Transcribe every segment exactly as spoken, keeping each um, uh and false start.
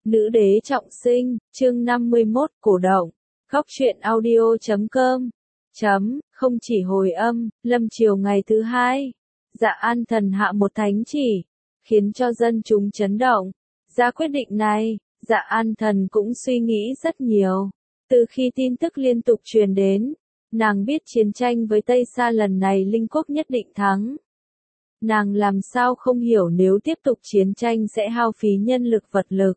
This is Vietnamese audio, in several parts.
Nữ đế trọng sinh, chương năm mươi mốt, cổ động. Góc truyện audio chấm com. Chấm, không chỉ hồi âm, lâm chiều ngày thứ hai. Dạ An Thần hạ một thánh chỉ, khiến cho dân chúng chấn động. Ra quyết định này, Dạ An Thần cũng suy nghĩ rất nhiều. Từ khi tin tức liên tục truyền đến, nàng biết chiến tranh với Tây Sa lần này Linh Quốc nhất định thắng. Nàng làm sao không hiểu nếu tiếp tục chiến tranh sẽ hao phí nhân lực vật lực.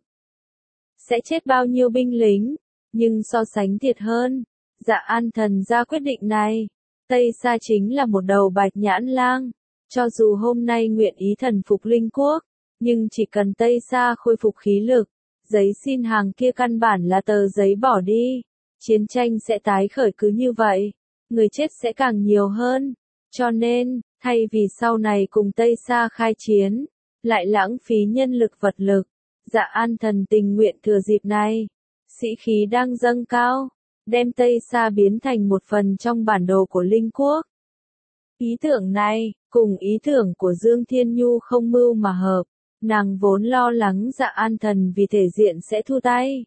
Sẽ chết bao nhiêu binh lính, nhưng so sánh thiệt hơn. Dạ An Thần ra quyết định này. Tây Sa chính là một đầu bạch nhãn lang. Cho dù hôm nay nguyện ý thần phục Linh Quốc, nhưng chỉ cần Tây Sa khôi phục khí lực, giấy xin hàng kia căn bản là tờ giấy bỏ đi. Chiến tranh sẽ tái khởi cứ như vậy, người chết sẽ càng nhiều hơn. Cho nên, thay vì sau này cùng Tây Sa khai chiến, lại lãng phí nhân lực vật lực, Dạ An Thần tình nguyện thừa dịp này, sĩ khí đang dâng cao, đem Tây Sa biến thành một phần trong bản đồ của Linh Quốc. Ý tưởng này, cùng ý tưởng của Dương Thiên Nhu không mưu mà hợp, nàng vốn lo lắng Dạ An Thần vì thể diện sẽ thu tay.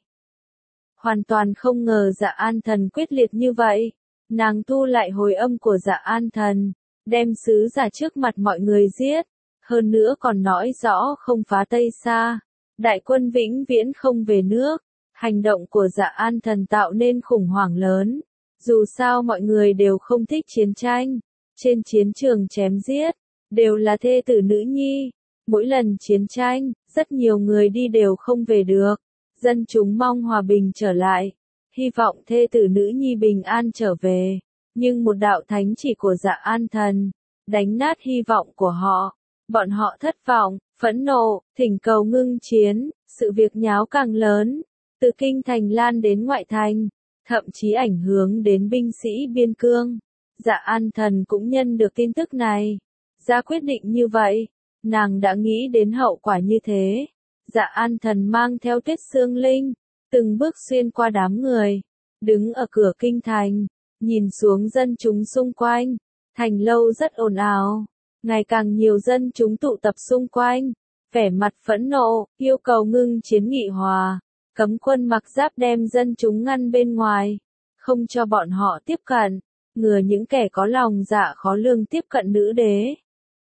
Hoàn toàn không ngờ Dạ An Thần quyết liệt như vậy, nàng thu lại hồi âm của Dạ An Thần, đem sứ giả trước mặt mọi người giết, hơn nữa còn nói rõ không phá Tây Sa. Đại quân vĩnh viễn không về nước. Hành động của Dạ An Thần tạo nên khủng hoảng lớn. Dù sao mọi người đều không thích chiến tranh. Trên chiến trường chém giết, đều là thê tử nữ nhi. Mỗi lần chiến tranh, rất nhiều người đi đều không về được. Dân chúng mong hòa bình trở lại. Hy vọng thê tử nữ nhi bình an trở về. Nhưng một đạo thánh chỉ của Dạ An Thần, đánh nát hy vọng của họ. Bọn họ thất vọng, phẫn nộ, thỉnh cầu ngưng chiến, sự việc nháo càng lớn, từ kinh thành lan đến ngoại thành, thậm chí ảnh hưởng đến binh sĩ biên cương. Dạ An Thần cũng nhân được tin tức này, ra quyết định như vậy, nàng đã nghĩ đến hậu quả như thế. Dạ An Thần mang theo Tuyết Sương Linh, từng bước xuyên qua đám người, đứng ở cửa kinh thành, nhìn xuống dân chúng xung quanh, thành lâu rất ồn ào. Ngày càng nhiều dân chúng tụ tập xung quanh, vẻ mặt phẫn nộ, yêu cầu ngưng chiến nghị hòa, cấm quân mặc giáp đem dân chúng ngăn bên ngoài, không cho bọn họ tiếp cận, ngừa những kẻ có lòng dạ khó lường tiếp cận nữ đế.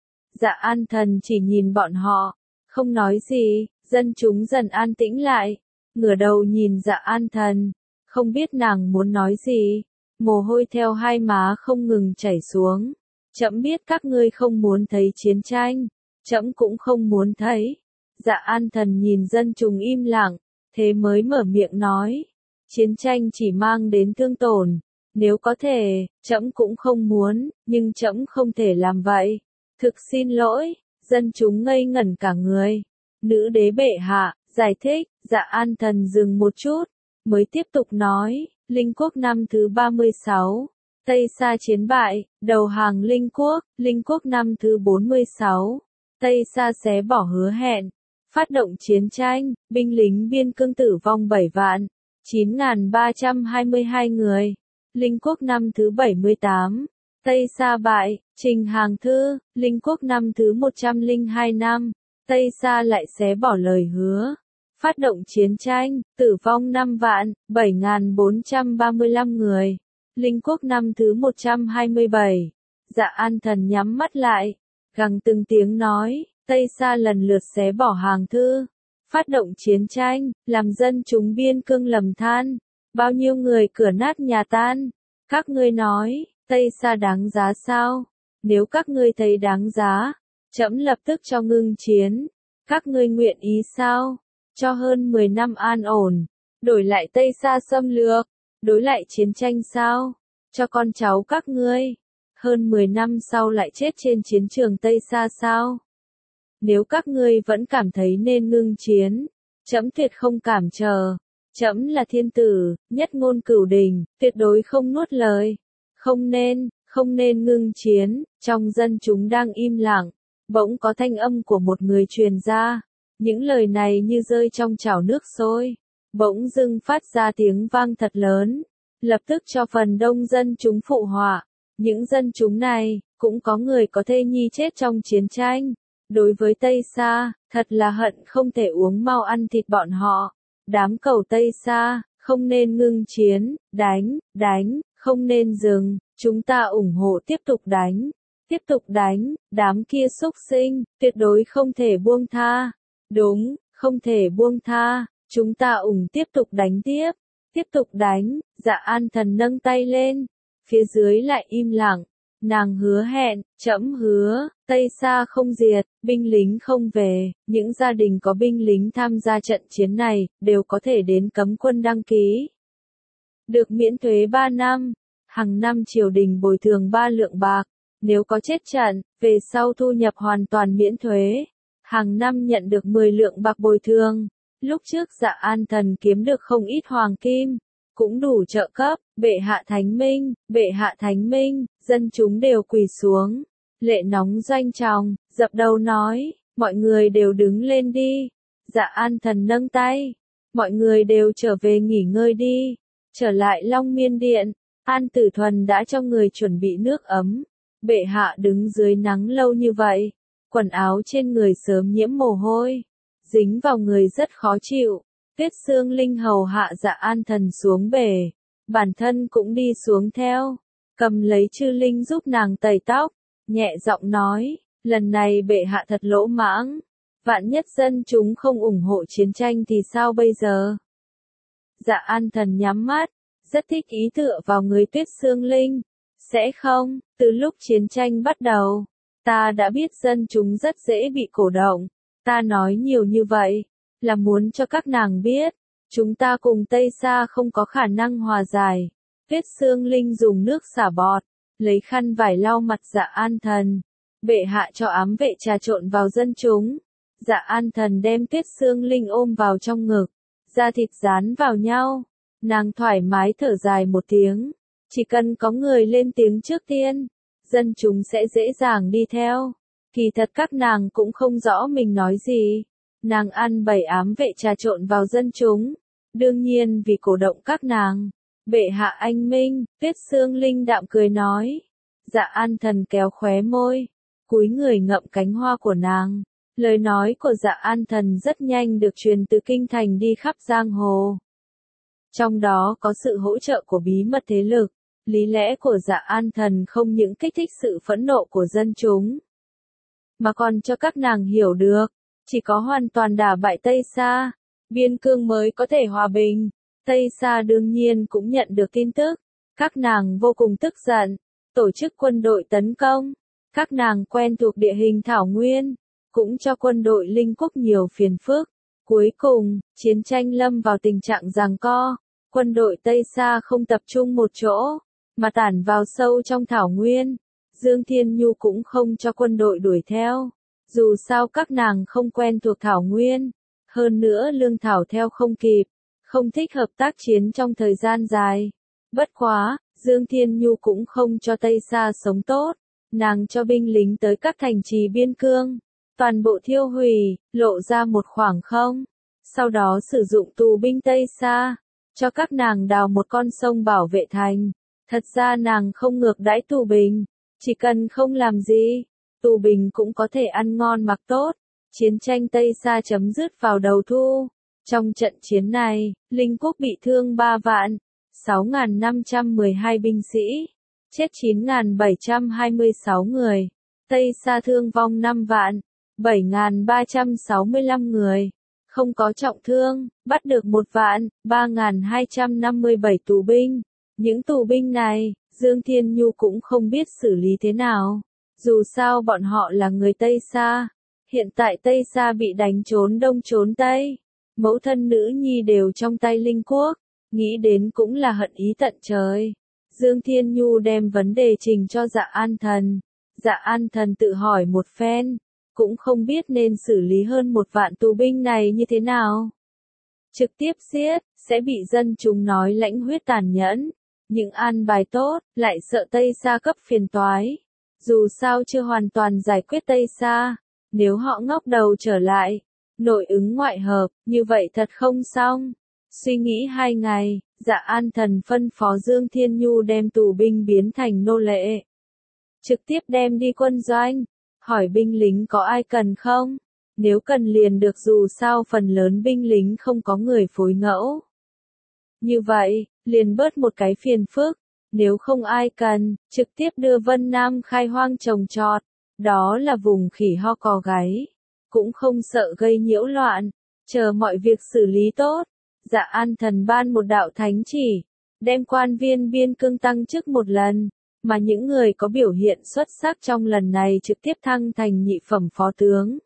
Dạ An Thần chỉ nhìn bọn họ, không nói gì, dân chúng dần an tĩnh lại, ngửa đầu nhìn Dạ An Thần, không biết nàng muốn nói gì, mồ hôi theo hai má không ngừng chảy xuống. Trẫm biết các ngươi không muốn thấy chiến tranh, trẫm cũng không muốn thấy. Dạ An Thần nhìn dân chúng im lặng, thế mới mở miệng nói, chiến tranh chỉ mang đến thương tổn, nếu có thể, trẫm cũng không muốn, nhưng trẫm không thể làm vậy. Thực xin lỗi, dân chúng ngây ngẩn cả người. Nữ đế bệ hạ, giải thích, Dạ An Thần dừng một chút, mới tiếp tục nói, Linh Quốc năm thứ ba mươi sáu. Tây Sa chiến bại, đầu hàng Linh Quốc, Linh Quốc năm thứ bốn mươi sáu. Tây Sa xé bỏ hứa hẹn, phát động chiến tranh, binh lính biên cương tử vong bảy vạn, chín nghìn ba trăm hai mươi hai người. Linh Quốc năm thứ bảy mươi tám. Tây Sa bại, trình hàng thư, Linh Quốc năm thứ một trăm lẻ hai năm. Tây Sa lại xé bỏ lời hứa, phát động chiến tranh, tử vong năm vạn, bảy nghìn bốn trăm ba mươi lăm người. Linh Quốc năm thứ một trăm hai mươi bảy. Dạ An Thần nhắm mắt lại, gằn từng tiếng nói, Tây Sa lần lượt xé bỏ hàng thư, phát động chiến tranh, làm dân chúng biên cương lầm than, bao nhiêu người cửa nát nhà tan. Các ngươi nói, Tây Sa đáng giá sao? Nếu các ngươi thấy đáng giá, trẫm lập tức cho ngưng chiến. Các ngươi nguyện ý sao? Cho hơn mười năm an ổn, đổi lại Tây Sa xâm lược. Đối lại chiến tranh sao? Cho con cháu các ngươi, hơn mười năm sau lại chết trên chiến trường Tây Sa sao? Nếu các ngươi vẫn cảm thấy nên ngưng chiến, trẫm tuyệt không cản trở. Trẫm là thiên tử, nhất ngôn cửu đình, tuyệt đối không nuốt lời. Không nên, không nên ngưng chiến. Trong dân chúng đang im lặng, bỗng có thanh âm của một người truyền ra. Những lời này như rơi trong chảo nước sôi. Bỗng dưng phát ra tiếng vang thật lớn, lập tức cho phần đông dân chúng phụ họa. Những dân chúng này, cũng có người có thê nhi chết trong chiến tranh. Đối với Tây Sa, thật là hận không thể uống mau ăn thịt bọn họ. đám cầu Tây Sa, không nên ngưng chiến, đánh, đánh, không nên dừng, chúng ta ủng hộ tiếp tục đánh, tiếp tục đánh, đám kia xúc sinh, tuyệt đối không thể buông tha. Đúng, không thể buông tha, chúng ta ủng tiếp tục đánh tiếp, tiếp tục đánh, Dạ An Thần nâng tay lên, phía dưới lại im lặng, nàng hứa hẹn, trẫm hứa, Tây Sa không diệt, binh lính không về, những gia đình có binh lính tham gia trận chiến này, đều có thể đến cấm quân đăng ký. Được miễn thuế ba năm, hàng năm triều đình bồi thường ba lượng bạc, nếu có chết trận, về sau thu nhập hoàn toàn miễn thuế. Hàng năm nhận được mười lượng bạc bồi thường. Lúc trước Dạ An Thần kiếm được không ít hoàng kim, cũng đủ trợ cấp, bệ hạ thánh minh, bệ hạ thánh minh, dân chúng đều quỳ xuống. Lệ nóng doanh tròng, dập đầu nói, mọi người đều đứng lên đi. Dạ An Thần nâng tay, mọi người đều trở về nghỉ ngơi đi. Trở lại Long Miên Điện, An Tử Thuần đã cho người chuẩn bị nước ấm. Bệ hạ đứng dưới nắng lâu như vậy, quần áo trên người sớm nhiễm mồ hôi, dính vào người rất khó chịu. Tuyết Sương Linh hầu hạ Dạ An Thần xuống bể, bản thân cũng đi xuống theo, cầm lấy chư linh giúp nàng tẩy tóc, nhẹ giọng nói, lần này bệ hạ thật lỗ mãng, vạn nhất dân chúng không ủng hộ chiến tranh thì sao bây giờ? Dạ An Thần nhắm mắt, rất thích ý tựa vào người Tuyết Sương Linh. Sẽ không, từ lúc chiến tranh bắt đầu, ta đã biết dân chúng rất dễ bị cổ động. Ta nói nhiều như vậy, là muốn cho các nàng biết, chúng ta cùng Tây Sa không có khả năng hòa giải. Tuyết Sương Linh dùng nước xả bọt, lấy khăn vải lau mặt Dạ An Thần. Bệ hạ cho ám vệ trà trộn vào dân chúng. Dạ An Thần đem Tuyết Sương Linh ôm vào trong ngực, da thịt dán vào nhau. Nàng thoải mái thở dài một tiếng. Chỉ cần có người lên tiếng trước tiên, dân chúng sẽ dễ dàng đi theo. Kỳ thật các nàng cũng không rõ mình nói gì. Nàng ăn bảy ám vệ trà trộn vào dân chúng. Đương nhiên vì cổ động các nàng. Bệ hạ anh minh, Tuyết Sương Linh đạm cười nói. Dạ An Thần kéo khóe môi, cúi người ngậm cánh hoa của nàng. Lời nói của Dạ An Thần rất nhanh được truyền từ kinh thành đi khắp giang hồ. Trong đó có sự hỗ trợ của bí mật thế lực. Lý lẽ của Dạ An Thần không những kích thích sự phẫn nộ của dân chúng, mà còn cho các nàng hiểu được, chỉ có hoàn toàn đả bại Tây Sa, biên cương mới có thể hòa bình. Tây Sa đương nhiên cũng nhận được tin tức, các nàng vô cùng tức giận, tổ chức quân đội tấn công. Các nàng quen thuộc địa hình thảo nguyên, cũng cho quân đội Linh Quốc nhiều phiền phức. Cuối cùng, chiến tranh lâm vào tình trạng giằng co, quân đội Tây Sa không tập trung một chỗ, mà tản vào sâu trong thảo nguyên. Dương Thiên Nhu cũng không cho quân đội đuổi theo. Dù sao các nàng không quen thuộc thảo nguyên. Hơn nữa lương thảo theo không kịp. Không thích hợp tác chiến trong thời gian dài. Bất quá, Dương Thiên Nhu cũng không cho Tây Sa sống tốt. Nàng cho binh lính tới các thành trì biên cương. Toàn bộ thiêu hủy, lộ ra một khoảng không. Sau đó sử dụng tù binh Tây Sa, cho các nàng đào một con sông bảo vệ thành. Thật ra nàng không ngược đãi tù binh, chỉ cần không làm gì, tù binh cũng có thể ăn ngon mặc tốt. Chiến tranh Tây Sa chấm dứt vào đầu thu. Trong trận chiến này, Linh Quốc bị thương ba vạn, sáu nghìn năm trăm mười hai binh sĩ, chết chín nghìn bảy trăm hai mươi sáu người. Tây Sa thương vong năm vạn, bảy nghìn ba trăm sáu mươi lăm người. Không có trọng thương, bắt được một vạn, ba nghìn hai trăm năm mươi bảy tù binh. Những tù binh này, Dương Thiên Nhu cũng không biết xử lý thế nào. Dù sao bọn họ là người Tây Sa. Hiện tại Tây Sa bị đánh trốn đông trốn Tây. Mẫu thân nữ nhi đều trong tay Linh Quốc. Nghĩ đến cũng là hận ý tận trời. Dương Thiên Nhu đem vấn đề trình cho Dạ An Thần. Dạ An Thần tự hỏi một phen. Cũng không biết nên xử lý hơn một vạn tù binh này như thế nào. Trực tiếp giết, sẽ bị dân chúng nói lãnh huyết tàn nhẫn. Những an bài tốt, lại sợ Tây Sa cấp phiền toái. Dù sao chưa hoàn toàn giải quyết Tây Sa. Nếu họ ngóc đầu trở lại, nội ứng ngoại hợp, như vậy thật không xong. Suy nghĩ hai ngày, Dạ An Thần phân phó Dương Thiên Nhu đem tù binh biến thành nô lệ. Trực tiếp đem đi quân doanh. Hỏi binh lính có ai cần không? Nếu cần liền được, dù sao phần lớn binh lính không có người phối ngẫu. Như vậy, liền bớt một cái phiền phức. Nếu không ai cần, trực tiếp đưa Vân Nam khai hoang trồng trọt. Đó là vùng khỉ ho cò gáy. Cũng không sợ gây nhiễu loạn. Chờ mọi việc xử lý tốt. Dạ An Thần ban một đạo thánh chỉ. Đem quan viên biên cương tăng chức một lần. Mà những người có biểu hiện xuất sắc trong lần này trực tiếp thăng thành nhị phẩm phó tướng.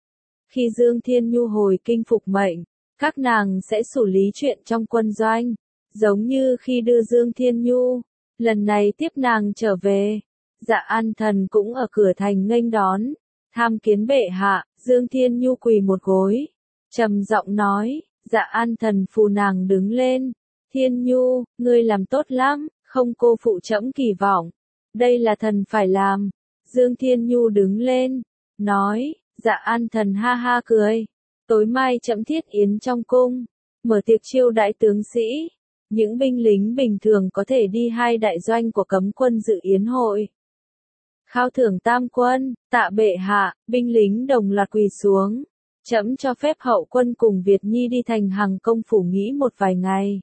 Khi Dương Thiên Nhu hồi kinh phục mệnh, các nàng sẽ xử lý chuyện trong quân doanh. Giống như khi đưa Dương Thiên Nhu, lần này tiếp nàng trở về. Dạ An Thần cũng ở cửa thành nghênh đón. Tham kiến bệ hạ, Dương Thiên Nhu quỳ một gối. Trầm giọng nói, Dạ An Thần phù nàng đứng lên. Thiên Nhu, ngươi làm tốt lắm, không cô phụ trẫm kỳ vọng. Đây là thần phải làm. Dương Thiên Nhu đứng lên, nói, Dạ An Thần ha ha cười. Tối mai trẫm thiết yến trong cung, mở tiệc chiêu đãi tướng sĩ. Những binh lính bình thường có thể đi hai đại doanh của cấm quân dự yến hội. Khao thưởng tam quân, tạ bệ hạ, binh lính đồng loạt quỳ xuống. Trẫm cho phép hậu quân cùng Việt Nhi đi thành Hằng Công phủ nghỉ một vài ngày.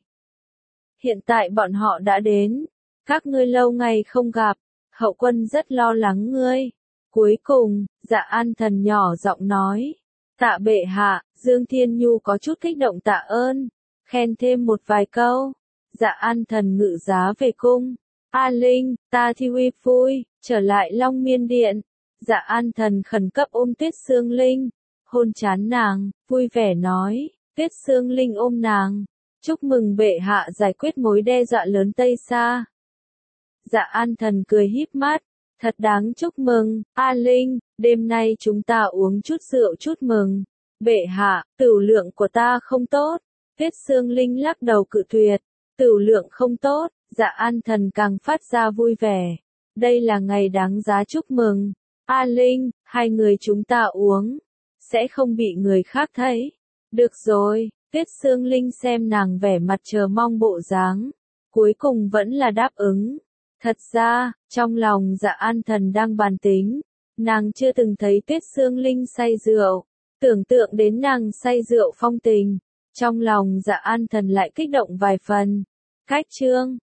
Hiện tại bọn họ đã đến. Các ngươi lâu ngày không gặp, hậu quân rất lo lắng ngươi. Cuối cùng, Dạ An Thần nhỏ giọng nói. Tạ bệ hạ, Dương Thiên Nhu có chút kích động tạ ơn. Khen thêm một vài câu. Dạ An Thần ngự giá về cung. A Linh, ta thi uy vui, trở lại Long Miên Điện. Dạ An Thần khẩn cấp ôm Tuyết Sương Linh. Hôn trán nàng, vui vẻ nói. Tuyết Sương Linh ôm nàng. Chúc mừng bệ hạ giải quyết mối đe dọa lớn Tây Sa. Dạ An Thần cười híp mắt. Thật đáng chúc mừng, A Linh, đêm nay chúng ta uống chút rượu chút mừng. Bệ hạ, tửu lượng của ta không tốt. Tuyết Sương Linh lắc đầu cự tuyệt. Tửu lượng không tốt, Dạ An Thần càng phát ra vui vẻ. Đây là ngày đáng giá chúc mừng. A Linh, hai người chúng ta uống. Sẽ không bị người khác thấy. Được rồi, Tuyết Sương Linh xem nàng vẻ mặt chờ mong bộ dáng. Cuối cùng vẫn là đáp ứng. Thật ra, trong lòng Dạ An Thần đang bàn tính. Nàng chưa từng thấy Tuyết Sương Linh say rượu. Tưởng tượng đến nàng say rượu phong tình. Trong lòng Dạ An Thần lại kích động vài phần. Cách chương